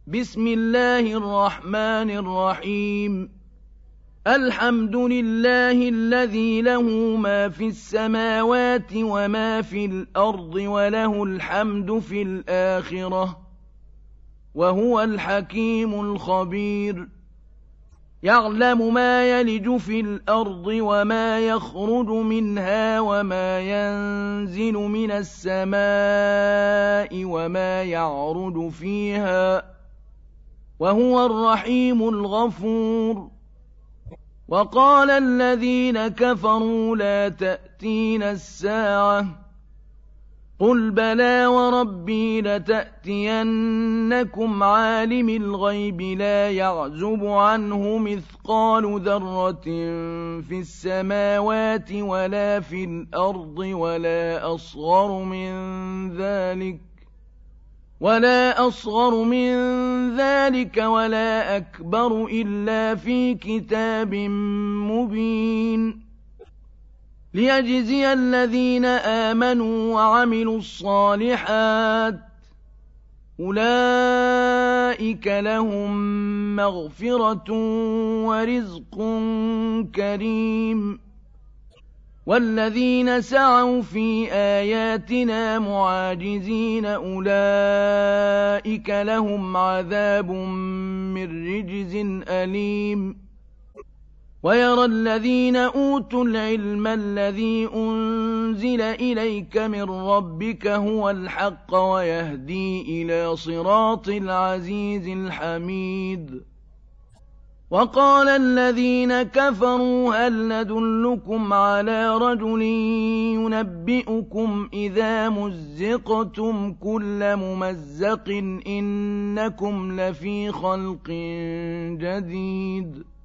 بسم الله الرحمن الرحيم الحمد لله الذي له ما في السماوات وما في الأرض وله الحمد في الآخرة وهو الحكيم الخبير يعلم ما يلج في الأرض وما يخرج منها وما ينزل من السماء وما يعرج فيها وهو الرحيم الغفور وقال الذين كفروا لا تأتينا الساعة قل بلى وربي لتأتينكم عالم الغيب لا يعزب عنه مثقال ذرة في السماوات ولا في الأرض ولا أصغر من ذلك ولا أكبر إلا في كتاب مبين ليجزي الذين آمنوا وعملوا الصالحات أولئك لهم مغفرة ورزق كريم والذين سعوا في آياتنا معاجزين أولئك لهم عذاب من رجز أليم ويرى الذين أوتوا العلم الذي أنزل إليك من ربك هو الحق ويهدي إلى صراط العزيز الحميد وقال الذين كفروا هل ندلكم على رجل ينبئكم إذا مزقتم كل ممزق إنكم لفي خلق جديد